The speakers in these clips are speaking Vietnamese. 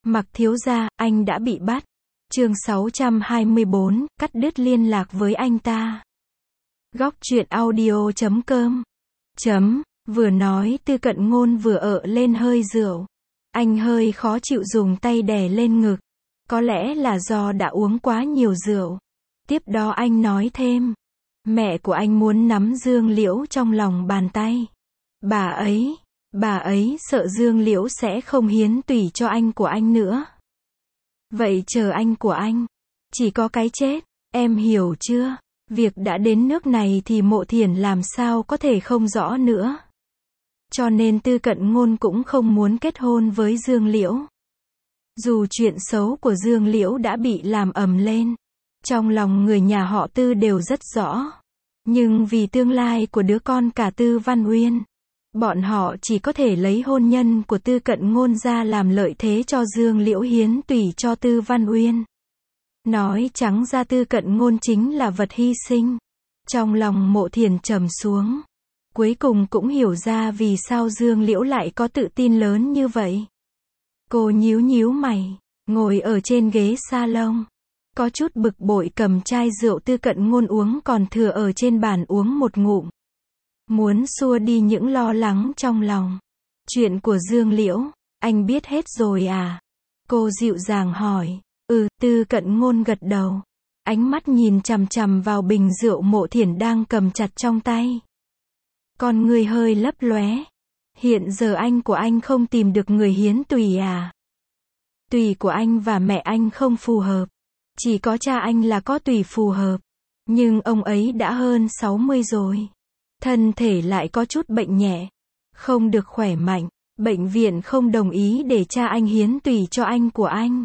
Mặc thiếu gia, anh đã bị bắt. Chương 624, cắt đứt liên lạc với anh ta. Góc truyện audio.com. Vừa nói Tư Cận Ngôn vừa ợ lên hơi rượu. Anh hơi khó chịu dùng tay đè lên ngực. Có lẽ là do đã uống quá nhiều rượu. Tiếp đó anh nói thêm. Mẹ của anh muốn nắm Dương Liễu trong lòng bàn tay. Bà ấy sợ Dương Liễu sẽ không hiến tủy cho anh của anh nữa. Vậy chờ anh của anh, chỉ có cái chết, em hiểu chưa? Việc đã đến nước này thì Mộ Thiển làm sao có thể không rõ nữa. Cho nên Tư Cận Ngôn cũng không muốn kết hôn với Dương Liễu. Dù chuyện xấu của Dương Liễu đã bị làm ầm lên, trong lòng người nhà họ Tư đều rất rõ. Nhưng vì tương lai của đứa con cả Tư Văn Uyên, bọn họ chỉ có thể lấy hôn nhân của Tư Cận Ngôn ra làm lợi thế cho Dương Liễu hiến tủy cho Tư Văn Uyên. Nói trắng ra Tư Cận Ngôn chính là vật hy sinh. Trong lòng Mộ Thiển trầm xuống. Cuối cùng cũng hiểu ra vì sao Dương Liễu lại có tự tin lớn như vậy. Cô nhíu mày, ngồi ở trên ghế salon. Có chút bực bội cầm chai rượu Tư Cận Ngôn uống còn thừa ở trên bàn uống một ngụm. Muốn xua đi những lo lắng trong lòng. Chuyện của Dương Liễu, anh biết hết rồi à? Cô dịu dàng hỏi. Tư Cận Ngôn gật đầu. Ánh mắt nhìn chằm chằm vào bình rượu Mộ Thiển đang cầm chặt trong tay. Con người hơi lấp lóe. Hiện giờ anh của anh không tìm được người hiến tủy à? Tủy của anh và mẹ anh không phù hợp. Chỉ có cha anh là có tủy phù hợp. Nhưng ông ấy đã hơn 60 rồi. Thân thể lại có chút bệnh nhẹ. Không được khỏe mạnh. Bệnh viện không đồng ý để cha anh hiến tủy cho anh của anh.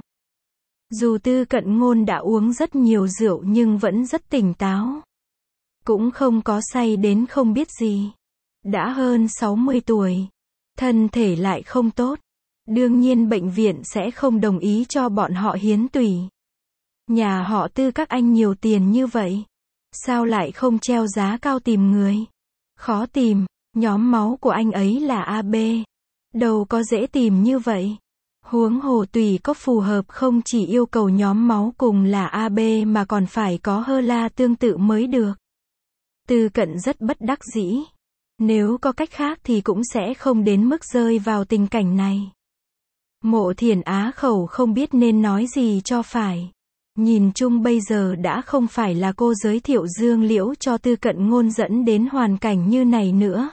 Dù Tư Cận Ngôn đã uống rất nhiều rượu nhưng vẫn rất tỉnh táo. Cũng không có say đến không biết gì. Đã hơn 60 tuổi. Thân thể lại không tốt. Đương nhiên bệnh viện sẽ không đồng ý cho bọn họ hiến tủy. Nhà họ Tư các anh nhiều tiền như vậy. Sao lại không treo giá cao tìm người? Khó tìm, nhóm máu của anh ấy là AB. Đâu có dễ tìm như vậy. Huống hồ tùy có phù hợp không chỉ yêu cầu nhóm máu cùng là AB mà còn phải có HeLa tương tự mới được. Tư Cận rất bất đắc dĩ. Nếu có cách khác thì cũng sẽ không đến mức rơi vào tình cảnh này. Mộ Thiển á khẩu không biết nên nói gì cho phải. Nhìn chung bây giờ đã không phải là cô giới thiệu Dương Liễu cho Tư Cận Ngôn dẫn đến hoàn cảnh như này nữa.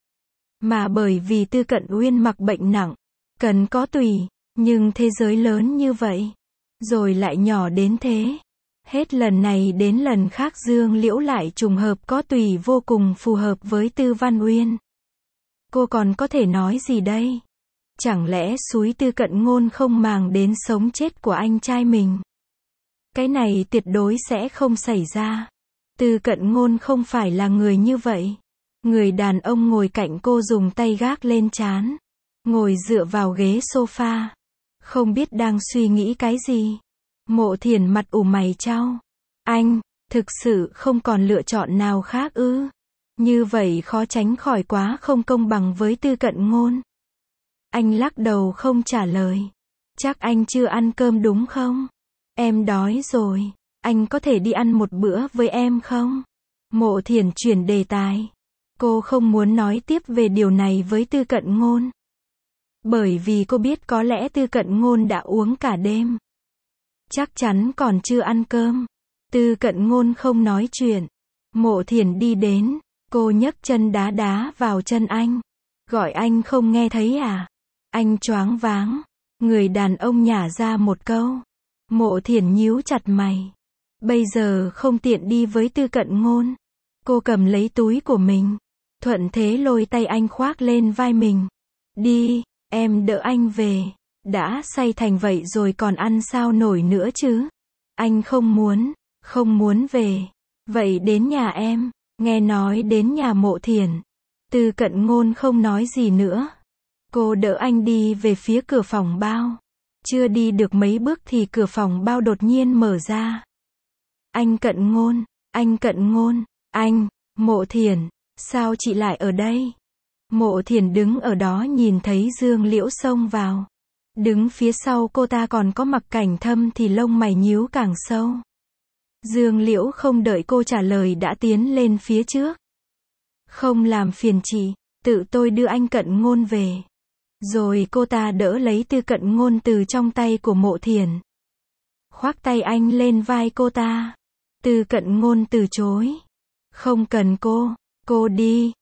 Mà bởi vì Tư Cận Uyên mặc bệnh nặng, cần có tủy, nhưng thế giới lớn như vậy, rồi lại nhỏ đến thế. Hết lần này đến lần khác Dương Liễu lại trùng hợp có tủy vô cùng phù hợp với Tư Văn Uyên. Cô còn có thể nói gì đây? Chẳng lẽ xúi Tư Cận Ngôn không màng đến sống chết của anh trai mình? Cái này tuyệt đối sẽ không xảy ra. Tư Cận Ngôn không phải là người như vậy. Người đàn ông ngồi cạnh cô dùng tay gác lên trán. Ngồi dựa vào ghế sofa. Không biết đang suy nghĩ cái gì. Mộ Thiển mặt ủ mày chau. Anh, thực sự không còn lựa chọn nào khác ư? Như vậy khó tránh khỏi quá không công bằng với Tư Cận Ngôn. Anh lắc đầu không trả lời. Chắc anh chưa ăn cơm đúng không? Em đói rồi. Anh có thể đi ăn một bữa với em không? Mộ Thiển chuyển đề tài. Cô không muốn nói tiếp về điều này với Tư Cận Ngôn. Bởi vì cô biết có lẽ Tư Cận Ngôn đã uống cả đêm. Chắc chắn còn chưa ăn cơm. Tư Cận Ngôn không nói chuyện. Mộ Thiển đi đến. Cô nhấc chân đá vào chân anh. Gọi anh không nghe thấy à? Anh choáng váng. Người đàn ông nhả ra một câu. Mộ Thiển nhíu chặt mày. Bây giờ không tiện đi với Tư Cận Ngôn. Cô cầm lấy túi của mình. Thuận thế lôi tay anh khoác lên vai mình. Đi, em đỡ anh về. Đã say thành vậy rồi còn ăn sao nổi nữa chứ? Anh không muốn về. Vậy đến nhà em. Nghe nói đến nhà Mộ Thiển. Tư Cận Ngôn không nói gì nữa. Cô đỡ anh đi về phía cửa phòng bao. Chưa đi được mấy bước thì cửa phòng bao đột nhiên mở ra. Anh Cận Ngôn, anh, Mộ Thiển, sao chị lại ở đây? Mộ Thiển đứng ở đó nhìn thấy Dương Liễu xông vào. Đứng phía sau cô ta còn có Mặc Cảnh Thâm thì lông mày nhíu càng sâu. Dương Liễu không đợi cô trả lời đã tiến lên phía trước. Không làm phiền chị, tự tôi đưa anh Cận Ngôn về. Rồi cô ta đỡ lấy Tư Cận Ngôn từ trong tay của Mộ Thiển. Khoác tay anh lên vai cô ta. Tư Cận Ngôn từ chối. Không cần cô đi,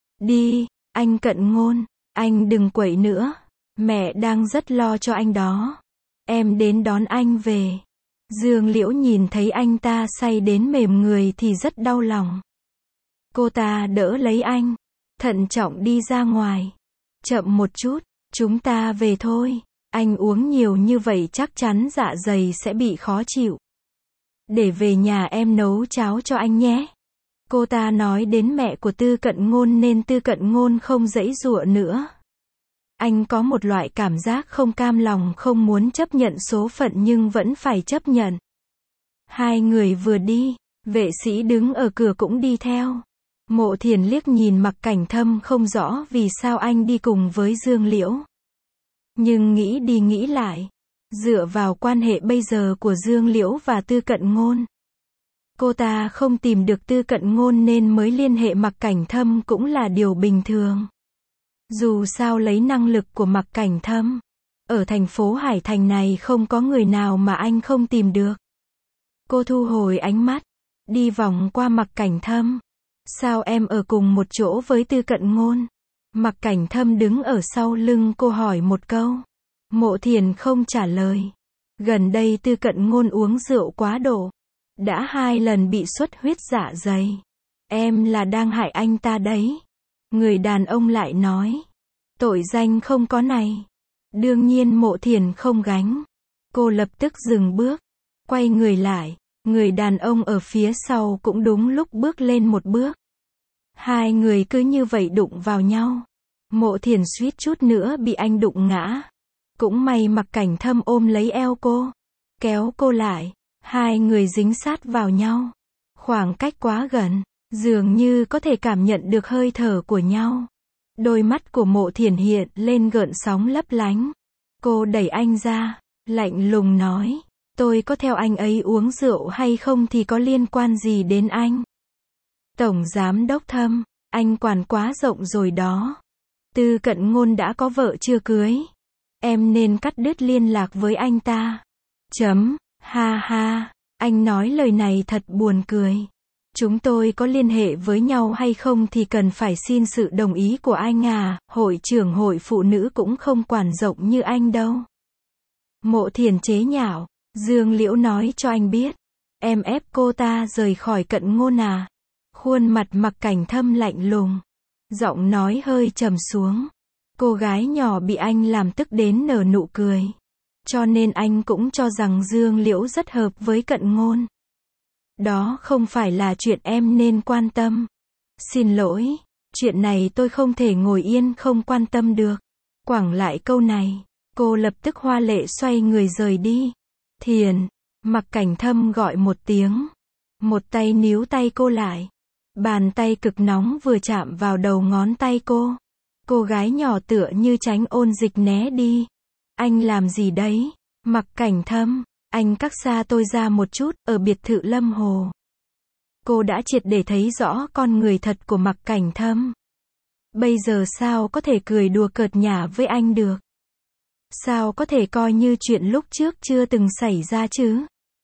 anh Cận Ngôn, anh đừng quậy nữa. Mẹ đang rất lo cho anh đó. Em đến đón anh về. Dương Liễu nhìn thấy anh ta say đến mềm người thì rất đau lòng. Cô ta đỡ lấy anh, thận trọng đi ra ngoài. Chậm một chút, chúng ta về thôi. Anh uống nhiều như vậy chắc chắn dạ dày sẽ bị khó chịu. Để về nhà em nấu cháo cho anh nhé. Cô ta nói đến mẹ của Tư Cận Ngôn nên Tư Cận Ngôn không giãy giụa nữa. Anh có một loại cảm giác không cam lòng, không muốn chấp nhận số phận nhưng vẫn phải chấp nhận. Hai người vừa đi, vệ sĩ đứng ở cửa cũng đi theo. Mộ Thiển liếc nhìn Mặc Cảnh Thâm không rõ vì sao anh đi cùng với Dương Liễu. Nhưng nghĩ đi nghĩ lại, dựa vào quan hệ bây giờ của Dương Liễu và Tư Cận Ngôn, cô ta không tìm được Tư Cận Ngôn nên mới liên hệ Mặc Cảnh Thâm cũng là điều bình thường. Dù sao lấy năng lực của Mặc Cảnh Thâm, ở thành phố Hải Thành này không có người nào mà anh không tìm được. Cô thu hồi ánh mắt, đi vòng qua Mặc Cảnh Thâm. Sao em ở cùng một chỗ với Tư Cận Ngôn? Mặc Cảnh Thâm đứng ở sau lưng cô hỏi một câu. Mộ Thiển không trả lời. Gần đây Tư Cận Ngôn uống rượu quá độ. Đã 2 lần bị xuất huyết dạ dày. Em là đang hại anh ta đấy. Người đàn ông lại nói. Tội danh không có này. Đương nhiên Mộ Thiển không gánh. Cô lập tức dừng bước. Quay người lại. Người đàn ông ở phía sau cũng đúng lúc bước lên một bước. Hai người cứ như vậy đụng vào nhau. Mộ Thiển suýt chút nữa bị anh đụng ngã. Cũng may Mặc Cảnh Thâm ôm lấy eo cô, kéo cô lại. Hai người dính sát vào nhau. Khoảng cách quá gần, dường như có thể cảm nhận được hơi thở của nhau. Đôi mắt của Mộ Thiển hiện lên gợn sóng lấp lánh. Cô đẩy anh ra, lạnh lùng nói. Tôi có theo anh ấy uống rượu hay không thì có liên quan gì đến anh? Tổng Giám Đốc Thâm, anh quản quá rộng rồi đó. Tư Cận Ngôn đã có vợ chưa cưới. Em nên cắt đứt liên lạc với anh ta. Ha ha, anh nói lời này thật buồn cười. Chúng tôi có liên hệ với nhau hay không thì cần phải xin sự đồng ý của anh à, hội trưởng hội phụ nữ cũng không quản rộng như anh đâu. Mộ Thiển chế nhạo, Dương Liễu nói cho anh biết. Em ép cô ta rời khỏi Cận Ngôn à? Khuôn mặt Mặc Cảnh Thâm lạnh lùng. Giọng nói hơi trầm xuống. Cô gái nhỏ bị anh làm tức đến nở nụ cười. Cho nên anh cũng cho rằng Dương Liễu rất hợp với Cận Ngôn. Đó không phải là chuyện em nên quan tâm. Xin lỗi, chuyện này tôi không thể ngồi yên không quan tâm được. Quẳng lại câu này, cô lập tức hoa lệ xoay người rời đi. Thiền, Mặc Cảnh Thâm gọi một tiếng. Một tay níu tay cô lại. Bàn tay cực nóng vừa chạm vào đầu ngón tay cô. Cô gái nhỏ tựa như tránh ôn dịch né đi. Anh làm gì đấy? Mặc Cảnh Thâm, anh cách xa tôi ra một chút, ở biệt thự Lâm Hồ. Cô đã triệt để thấy rõ con người thật của Mặc Cảnh Thâm. Bây giờ sao có thể cười đùa cợt nhả với anh được? Sao có thể coi như chuyện lúc trước chưa từng xảy ra chứ?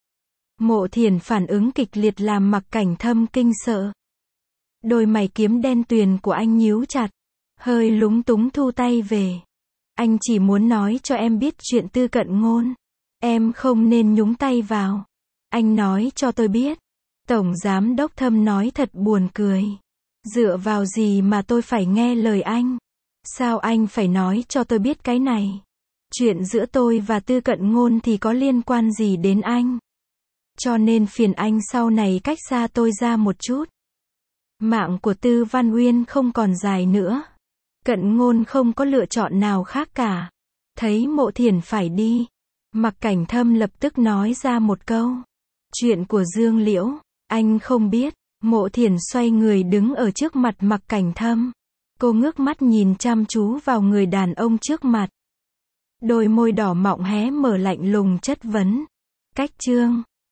Mộ Thiển phản ứng kịch liệt làm Mặc Cảnh Thâm kinh sợ. Đôi mày kiếm đen tuyền của anh nhíu chặt. Hơi lúng túng thu tay về. Anh chỉ muốn nói cho em biết chuyện Tư Cận Ngôn. Em không nên nhúng tay vào. Anh nói cho tôi biết. Tổng Giám Đốc Thâm nói thật buồn cười. Dựa vào gì mà tôi phải nghe lời anh? Sao anh phải nói cho tôi biết cái này? Chuyện giữa tôi và Tư Cận Ngôn thì có liên quan gì đến anh? Cho nên phiền anh sau này cách xa tôi ra một chút. Mạng của Tư Văn Uyên không còn dài nữa. Cận Ngôn không có lựa chọn nào khác cả. Thấy Mộ Thiển phải đi, Mặc Cảnh Thâm lập tức nói ra một câu. Chuyện của Dương Liễu, anh không biết. Mộ Thiển xoay người đứng ở trước mặt Mặc Cảnh Thâm. Cô ngước mắt nhìn chăm chú vào người đàn ông trước mặt. Đôi môi đỏ mọng hé mở lạnh lùng chất vấn. Cách chương